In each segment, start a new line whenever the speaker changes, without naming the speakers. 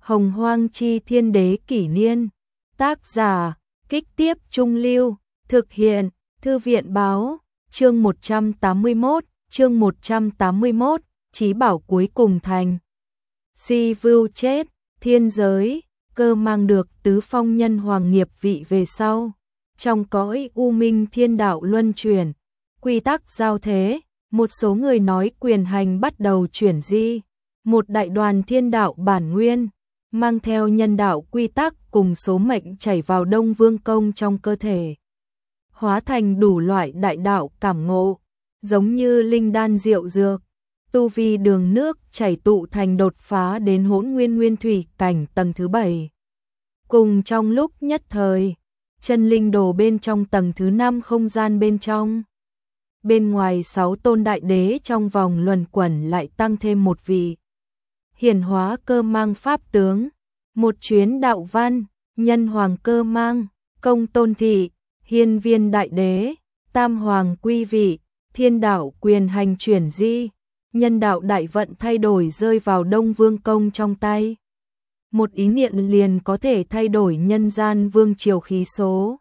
Hồng Hoang Chi Thiên Đế Kỷ Niên. Tác giả, Kích Tiếp Trung Lưu. Thực hiện, Thư viện Báo. Chương 181, Chí bảo cuối cùng thành. Si Vưu chết, thiên giới, Cơ Mang được tứ phong nhân hoàng nghiệp vị về sau. Trong cõi u minh thiên đạo luân chuyển, quy tắc giao thế, một số người nói quyền hành bắt đầu chuyển di. Một đại đoàn thiên đạo bản nguyên, mang theo nhân đạo quy tắc cùng số mệnh chảy vào Đông Vương Công trong cơ thể. Hóa thành đủ loại đại đạo cảm ngộ, giống như linh đan diệu dược, tu vi đường nước chảy tụ thành đột phá đến hỗn nguyên nguyên thủy cảnh tầng thứ 7. Cùng trong lúc nhất thời, chân linh đồ bên trong tầng thứ 5 không gian bên trong. Bên ngoài 6 tôn đại đế trong vòng luẩn quẩn lại tăng thêm một vị. Hiển hóa Cơ Mang pháp tướng, một chuyến đạo văn, nhân hoàng Cơ Mang, công tôn thị, hiên viên đại đế, tam hoàng quy vị, thiên đạo quyền hành chuyển di, nhân đạo đại vận thay đổi rơi vào Đông Vương Công trong tay. Một ý niệm liền có thể thay đổi nhân gian vương triều khí số.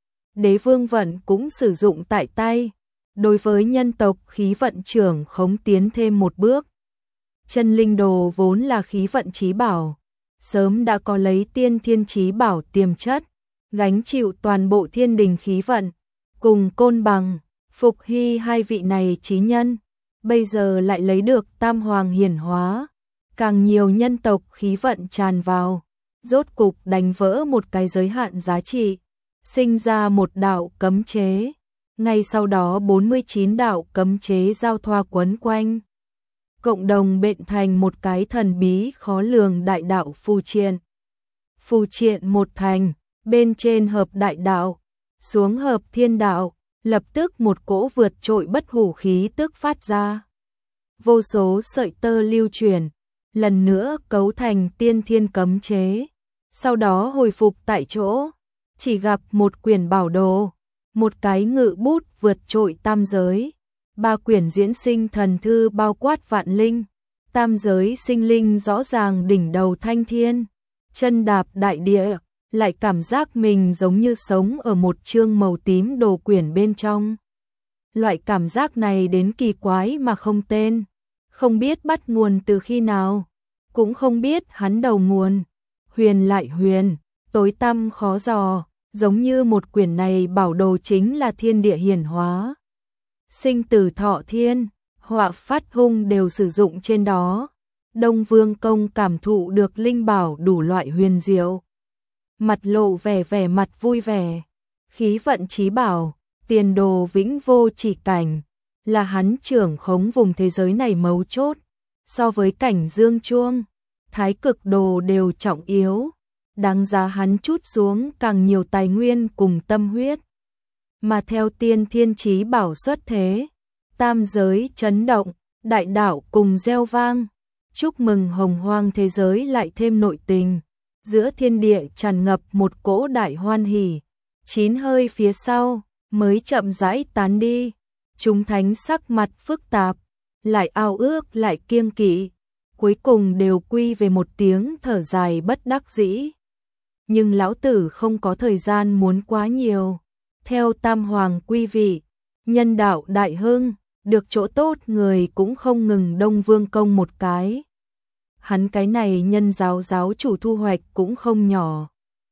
Đế vương vận cũng sử dụng tại tay, đối với nhân tộc khí vận trưởng khống tiến thêm một bước. Chân linh đồ vốn là khí vận chí bảo, sớm đã có lấy tiên thiên chí bảo tiềm chất, gánh chịu toàn bộ thiên đình khí vận, cùng Côn Bằng, Phục Hy hai vị này chí nhân, bây giờ lại lấy được tam hoàng hiển hóa, càng nhiều nhân tộc khí vận tràn vào, rốt cục đánh vỡ một cái giới hạn giá trị, sinh ra một đạo cấm chế, ngay sau đó 49 đạo cấm chế giao thoa quấn quanh, cộng đồng bện thành một cái thần bí khó lường đại đạo phù triện. Phù triện một thành, bên trên hợp đại đạo, xuống hợp thiên đạo, lập tức một cỗ vượt trội bất hủ khí tức phát ra. Vô số sợi tơ lưu chuyển, lần nữa cấu thành tiên thiên cấm chế, sau đó hồi phục tại chỗ, chỉ gặp một quyển bảo đồ, một cái ngự bút vượt trội tam giới, 3 quyển diễn sinh thần thư bao quát vạn linh, tam giới sinh linh rõ ràng đỉnh đầu thanh thiên, chân đạp đại địa, lại cảm giác mình giống như sống ở một chương màu tím đồ quyển bên trong. Loại cảm giác này đến kỳ quái mà không tên, không biết bắt nguồn từ khi nào, cũng không biết hắn đầu nguồn, huyền lại huyền, tối tăm khó dò, giống như một quyển này bảo đồ chính là thiên địa hiển hóa. Sinh tử thọ thiên, họa phát hung đều sử dụng trên đó. Đông Vương Công cảm thụ được linh bảo đủ loại huyền diệu, mặt lộ vẻ mặt vui vẻ. Khí vận chí bảo, tiền đồ vĩnh vô chỉ cảnh, là hắn trưởng khống vùng thế giới này mấu chốt. So với cảnh dương chuông, thái cực đồ đều trọng yếu, đáng giá hắn chút xuống càng nhiều tài nguyên cùng tâm huyết. Mà theo tiên thiên chí bảo xuất thế, tam giới chấn động, đại đạo cùng reo vang, chúc mừng hồng hoang thế giới lại thêm nội tình, giữa thiên địa tràn ngập một cỗ đại hoan hỉ, 9 hơi phía sau mới chậm rãi tán đi, chúng thánh sắc mặt phức tạp, lại ao ước lại kiêng kỵ, cuối cùng đều quy về một tiếng thở dài bất đắc dĩ. Nhưng lão tử không có thời gian muốn quá nhiều. Theo tam hoàng quy vị, nhân đạo đại hưng, được chỗ tốt người cũng không ngừng Đông Vương Công một cái. Hắn cái này nhân giáo chủ thu hoạch cũng không nhỏ.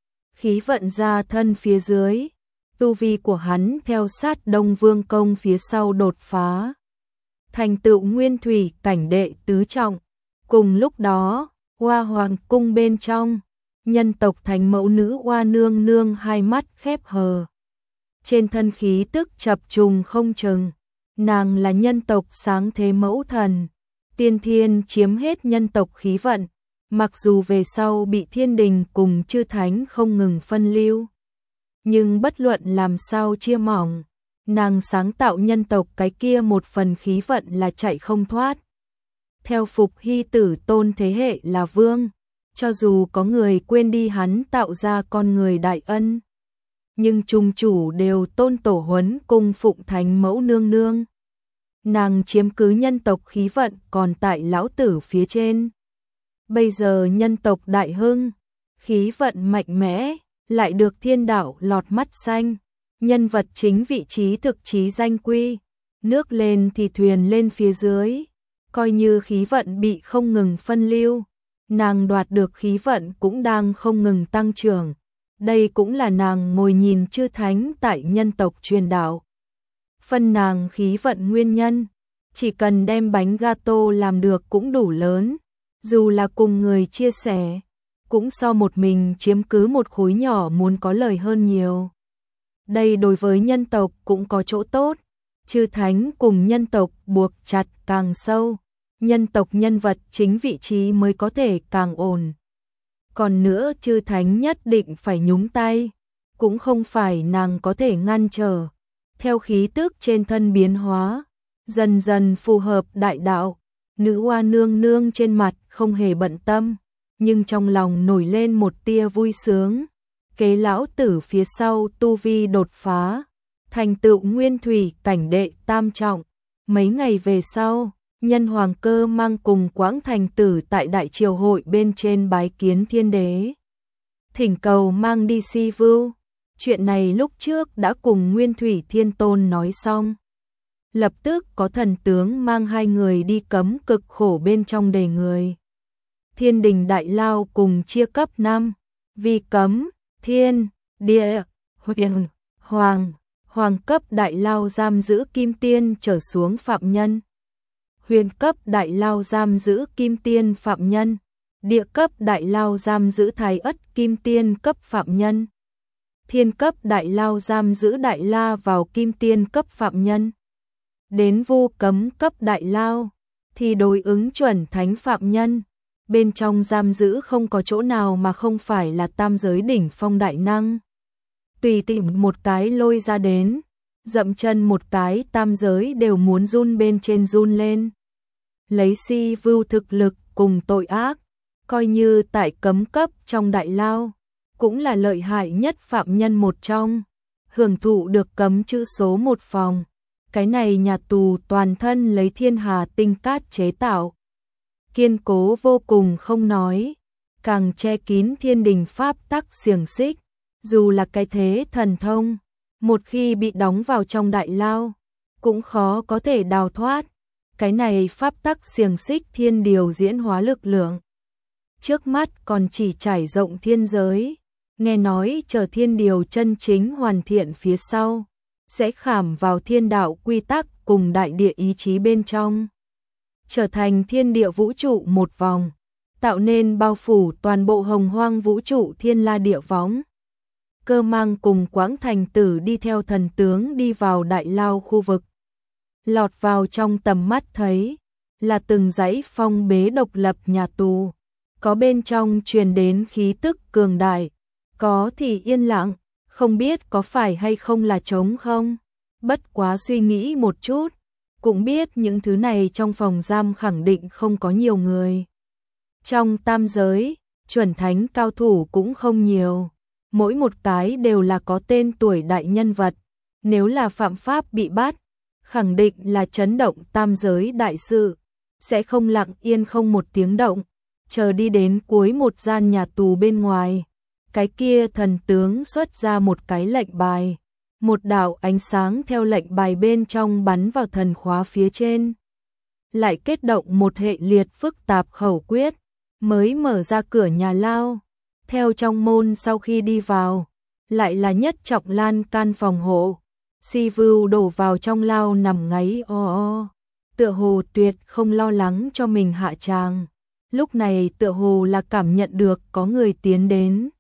Khí vận ra thân phía dưới, tu vi của hắn theo sát Đông Vương Công phía sau đột phá. Thành tựu nguyên thủy cảnh đệ tứ trọng. Cùng lúc đó, Hoa Hoàng cung bên trong, nhân tộc thành mẫu nữ Hoa Nương Nương hai mắt khép hờ. Trên thân khí tức chập trùng không chừng, nàng là nhân tộc sáng thế mẫu thần, tiên thiên chiếm hết nhân tộc khí vận, mặc dù về sau bị thiên đình cùng chư thánh không ngừng phân lưu. Nhưng bất luận làm sao chia mỏng, nàng sáng tạo nhân tộc cái kia một phần khí vận là chạy không thoát. Theo Phục Hy tử tôn thế hệ là vương, cho dù có người quên đi hắn tạo ra con người đại ân, nhưng trung chủ đều tôn tổ huấn cung phụng thánh mẫu nương nương. Nàng chiếm cứ nhân tộc khí vận còn tại lão tử phía trên. Bây giờ nhân tộc đại hưng, khí vận mạnh mẽ, lại được thiên đạo lọt mắt xanh, nhân vật chính vị trí thực chí danh quy, nước lên thì thuyền lên phía dưới, coi như khí vận bị không ngừng phân lưu, nàng đoạt được khí vận cũng đang không ngừng tăng trưởng. Đây cũng là nàng ngồi nhìn chư thánh tại nhân tộc truyền đạo. Phân nàng khí vận nguyên nhân, chỉ cần đem bánh gato làm được cũng đủ lớn, dù là cùng người chia sẻ, cũng so một mình chiếm cứ một khối nhỏ muốn có lời hơn nhiều. Đây đối với nhân tộc cũng có chỗ tốt, chư thánh cùng nhân tộc buộc chặt càng sâu, nhân tộc nhân vật chính vị trí mới có thể càng ổn. Còn nữa chư thánh nhất định phải nhúng tay, cũng không phải nàng có thể ngăn trở. Theo khí tức trên thân biến hóa, dần dần phù hợp đại đạo, nữ hoa nương nương trên mặt không hề bận tâm, nhưng trong lòng nổi lên một tia vui sướng. Kế lão tử phía sau tu vi đột phá, thành tựu nguyên thủy cảnh đệ tam trọng. Mấy ngày về sau, nhân hoàng Cơ Mang cùng Quảng Thành Tử tại đại triều hội bên trên bái kiến thiên đế, thỉnh cầu mang đi Si Vưu. Chuyện này lúc trước đã cùng Nguyên Thủy Thiên Tôn nói xong. Lập tức có thần tướng mang hai người đi cấm cực khổ bên trong đầy người. Thiên đình đại lao cùng chia cấp 5, vi cấm, thiên, địa, huyền, hoàng. Hoàng cấp đại lao giam giữ kim tiên trở xuống phạm nhân. Huyền cấp đại lao giam giữ kim tiên phạm nhân. Địa cấp đại lao giam giữ thái ất kim tiên cấp phạm nhân. Thiên cấp đại lao giam giữ đại la vào kim tiên cấp phạm nhân. Đến vu cấm cấp đại lao thì đối ứng chuẩn thánh phạm nhân. Bên trong giam giữ không có chỗ nào mà không phải là tam giới đỉnh phong đại năng. Tùy tìm một cái lôi ra đến, dậm chân một cái tam giới đều muốn run bên trên run lên. Lấy Si Vưu thực lực cùng tội ác, coi như tại cấm cấp trong đại lao, cũng là lợi hại nhất phạm nhân một trong, hưởng thụ được cấm chữ số một phòng. Cái này nhà tù toàn thân lấy thiên hà tinh cát chế tạo, kiên cố vô cùng không nói, càng che kín thiên đình pháp tắc xiềng xích. Dù là cái thế thần thông, một khi bị đóng vào trong đại lao, cũng khó có thể đào thoát. Cái này pháp tắc xiềng xích thiên điều diễn hóa lực lượng. Trước mắt còn chỉ trải rộng thiên giới, nghe nói chờ thiên điều chân chính hoàn thiện phía sau, sẽ khảm vào thiên đạo quy tắc cùng đại địa ý chí bên trong, trở thành thiên địa vũ trụ một vòng, tạo nên bao phủ toàn bộ hồng hoang vũ trụ thiên la địa võng. Cơ Mang cùng Quảng Thành Tử đi theo thần tướng đi vào đại lao khu vực. Lọt vào trong tầm mắt thấy là từng dãy phong bế độc lập nhà tù, có bên trong truyền đến khí tức cường đại, có thì yên lặng, không biết có phải hay không là trống không. Bất quá suy nghĩ một chút, cũng biết những thứ này trong phòng giam khẳng định không có nhiều người. Trong tam giới, chuẩn thánh cao thủ cũng không nhiều. Mỗi một cái đều là có tên tuổi đại nhân vật, nếu là phạm pháp bị bắt, khẳng định là chấn động tam giới đại sự, sẽ không lặng yên không một tiếng động, chờ đi đến cuối một gian nhà tù bên ngoài. Cái kia thần tướng xuất ra một cái lệnh bài, một đạo ánh sáng theo lệnh bài bên trong bắn vào thần khóa phía trên. Lại kết động một hệ liệt phức tạp khẩu quyết, mới mở ra cửa nhà lao. Theo trong môn sau khi đi vào, lại là nhất trọng lan can phòng hộ. Si Vưu đổ vào trong lao nằm ngáy o, tựa hồ tuyệt không lo lắng cho mình hạ tràng. Lúc này tựa hồ là cảm nhận được có người tiến đến.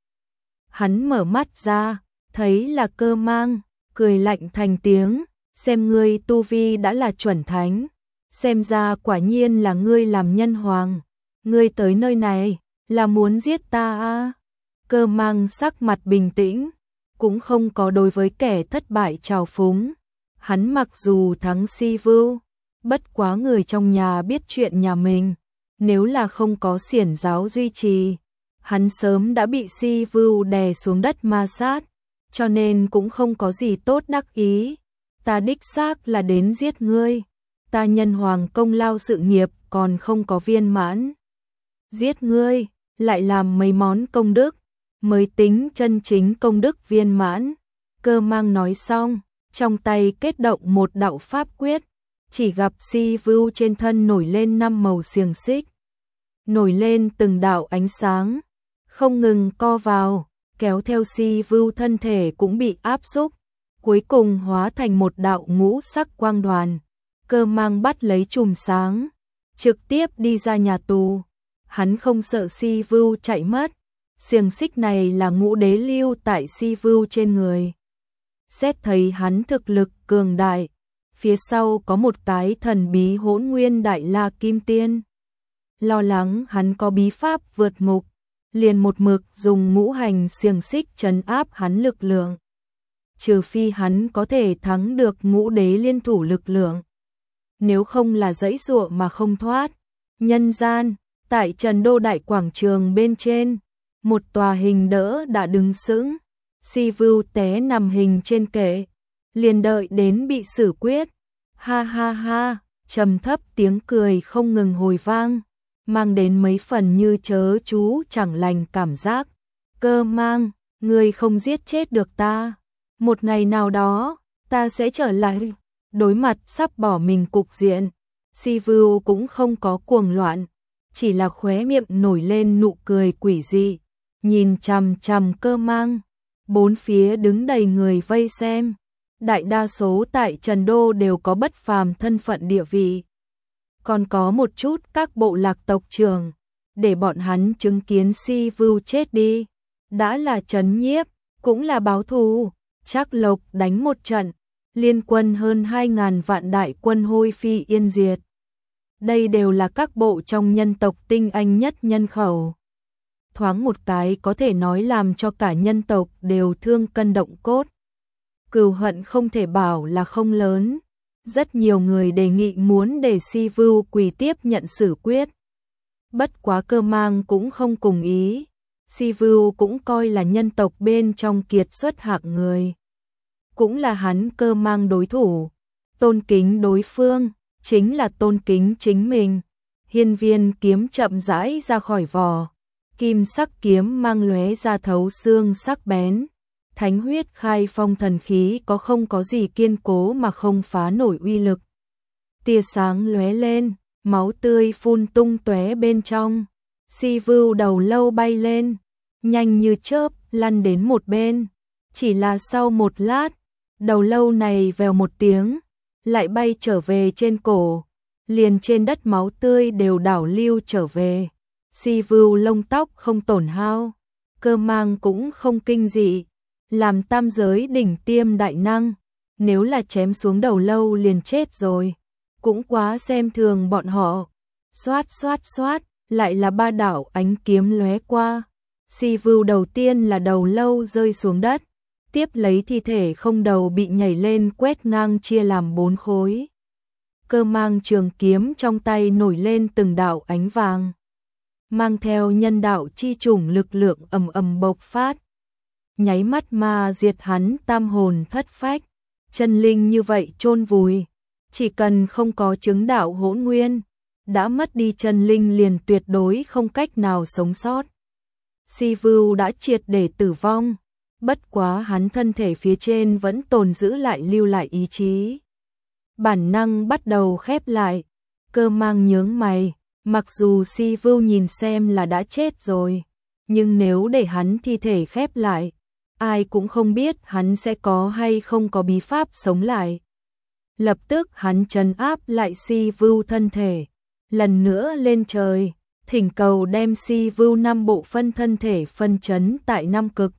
Hắn mở mắt ra, thấy là Cơ Mang, cười lạnh thành tiếng, xem ngươi tu vi đã là chuẩn thánh, xem ra quả nhiên là ngươi làm nhân hoàng, ngươi tới nơi này là muốn giết ta à? Cơ Mang sắc mặt bình tĩnh, cũng không có đối với kẻ thất bại trào phúng. Hắn mặc dù thắng Si Vưu, bất quá người trong nhà biết chuyện nhà mình, nếu là không có xiển giáo duy trì, hắn sớm đã bị Si Vưu đè xuống đất ma sát, cho nên cũng không có gì tốt đắc ý. Ta đích xác là đến giết ngươi, ta nhân hoàng công lao sự nghiệp còn không có viên mãn. giết ngươi, lại làm mấy món công đức, mới tính chân chính công đức viên mãn. Cơ Mang nói xong, trong tay kết động một đạo pháp quyết, chỉ gặp Si Vưu trên thân nổi lên 5 màu xiềng xích, nổi lên từng đạo ánh sáng, không ngừng co vào, kéo theo Si Vưu thân thể cũng bị áp xúc, cuối cùng hóa thành một đạo ngũ sắc quang đoàn. Cơ Mang bắt lấy chùm sáng, trực tiếp đi ra nhà tù. Hắn không sợ Si Vưu chạy mất, xiềng xích này là ngũ đế lưu tại Si Vưu trên người. Xét thấy hắn thực lực cường đại, phía sau có một cái thần bí Hỗn Nguyên Đại La Kim Tiên. Lo lắng hắn có bí pháp vượt ngục, liền một mực dùng ngũ hành xiềng xích trấn áp hắn lực lượng. Trừ phi hắn có thể thắng được ngũ đế liên thủ lực lượng, nếu không là giãy giụa mà không thoát. Nhân gian, tại Trần Đô Đại Quảng Trường bên trên, một tòa hình đỡ đã đứng sững. Si Vưu té nằm hình trên kệ, liền đợi đến bị xử quyết. Ha ha ha, trầm thấp tiếng cười không ngừng hồi vang, mang đến mấy phần như chớ chú chẳng lành cảm giác. Cơ Mang, ngươi không giết chết được ta, một ngày nào đó ta sẽ trở lại. Đối mặt sắp bỏ mình cục diện, Si Vưu cũng không có cuồng loạn, chỉ là khóe miệng nổi lên nụ cười quỷ dị, nhìn chằm chằm Cơ Mang. Bốn phía đứng đầy người vây xem, đại đa số tại Trần Đô đều có bất phàm thân phận địa vị. Còn có một chút các bộ lạc tộc trưởng, để bọn hắn chứng kiến Si Vưu chết đi. Đã là trấn nhiếp, cũng là báo thù. Trác Lộc đánh một trận, liên quân hơn 2.000 vạn đại quân hôi phi yên diệt. Đây đều là các bộ trong nhân tộc tinh anh nhất nhân khẩu. Thoáng một cái có thể nói làm cho cả nhân tộc đều thương cân động cốt. Cừu hận không thể bảo là không lớn. Rất nhiều người đề nghị muốn để Si Vưu quỳ tiếp nhận xử quyết. Bất quá Cơ Mang cũng không cùng ý. Si Vưu cũng coi là nhân tộc bên trong kiệt xuất hạng người. Cũng là hắn Cơ Mang đối thủ. Tôn kính đối phương, chính là tôn kính chính mình. Hiên viên kiếm chậm rãi ra khỏi vỏ. Kim sắc kiếm mang lóe ra thấu xương sắc bén. Thánh huyết khai phong thần khí có không có gì kiên cố mà không phá nổi uy lực. Tia sáng lóe lên, máu tươi phun tung tóe bên trong. Si Vưu đầu lâu bay lên, nhanh như chớp lăn đến một bên. Chỉ là sau một lát, đầu lâu này vèo một tiếng, lại bay trở về trên cổ, liền trên đất máu tươi đều đảo lưu trở về. Si Vưu lông tóc không tổn hao, Cơ Mang cũng không kinh dị, làm tam giới đỉnh tiêm đại năng, nếu là chém xuống đầu lâu liền chết rồi, cũng quá xem thường bọn họ. Xoát xoát xoát, lại là 3 đạo ánh kiếm lóe qua. Si Vưu đầu tiên là đầu lâu rơi xuống đất, tiếp lấy thi thể không đầu bị nhảy lên quét ngang chia làm 4 khối. Cơ Mang trường kiếm trong tay nổi lên từng đạo ánh vàng, mang theo nhân đạo chi chủng lực lượng ầm ầm bộc phát, nháy mắt mà diệt hắn tam hồn thất phách, chân linh như vậy chôn vùi, chỉ cần không có chứng đạo hỗn nguyên, đã mất đi chân linh liền tuyệt đối không cách nào sống sót. Si Vưu đã triệt để tử vong, bất quá hắn thân thể phía trên vẫn tồn giữ lại lưu lại ý chí. Bản năng bắt đầu khép lại, Cơ Mang nhướng mày, mặc dù Si Vưu nhìn xem là đã chết rồi, nhưng nếu để hắn thi thể khép lại, ai cũng không biết hắn sẽ có hay không có bí pháp sống lại. Lập tức hắn trấn áp lại Si Vưu thân thể, lần nữa lên trời, thỉnh cầu đem Si Vưu 5 bộ phân thân thể phân chấn tại 5 cực.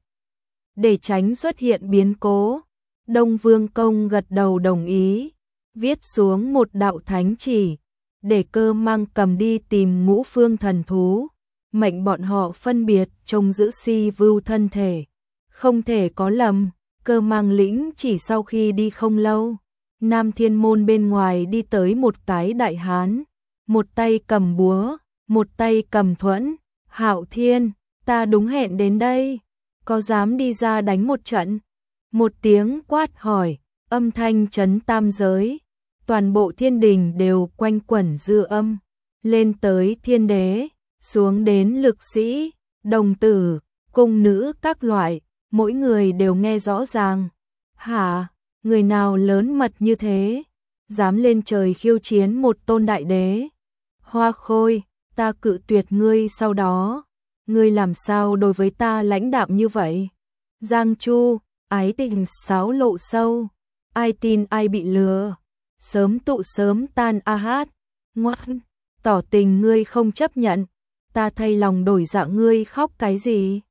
Để tránh xuất hiện biến cố, Đông Vương Công gật đầu đồng ý, viết xuống một đạo thánh chỉ, để Cơ Mang cầm đi tìm Ngũ Phương thần thú, mệnh bọn họ phân biệt trông giữ Si Vưu thân thể. Không thể có lầm, Cơ Mang lĩnh chỉ sau khi đi không lâu, Nam Thiên Môn bên ngoài đi tới một cái đại hán, một tay cầm búa, một tay cầm thuẫn. Hạo Thiên, ta đúng hẹn đến đây, có dám đi ra đánh một trận? Một tiếng quát hỏi, âm thanh chấn tam giới, toàn bộ thiên đình đều quanh quẩn dư âm, lên tới thiên đế, xuống đến lực sĩ, đồng tử, cung nữ các loại, mỗi người đều nghe rõ ràng. Hả, người nào lớn mật như thế, dám lên trời khiêu chiến một tôn đại đế? Hoa Khôi, ta cự tuyệt ngươi sau đó, ngươi làm sao đối với ta lãnh đạm như vậy? Giang Chu, ái tình sáo lộ sâu, ai tin ai bị lừa, sớm tụ sớm tan a hát, ngoan, tỏ tình ngươi không chấp nhận, ta thay lòng đổi dạ ngươi khóc cái gì?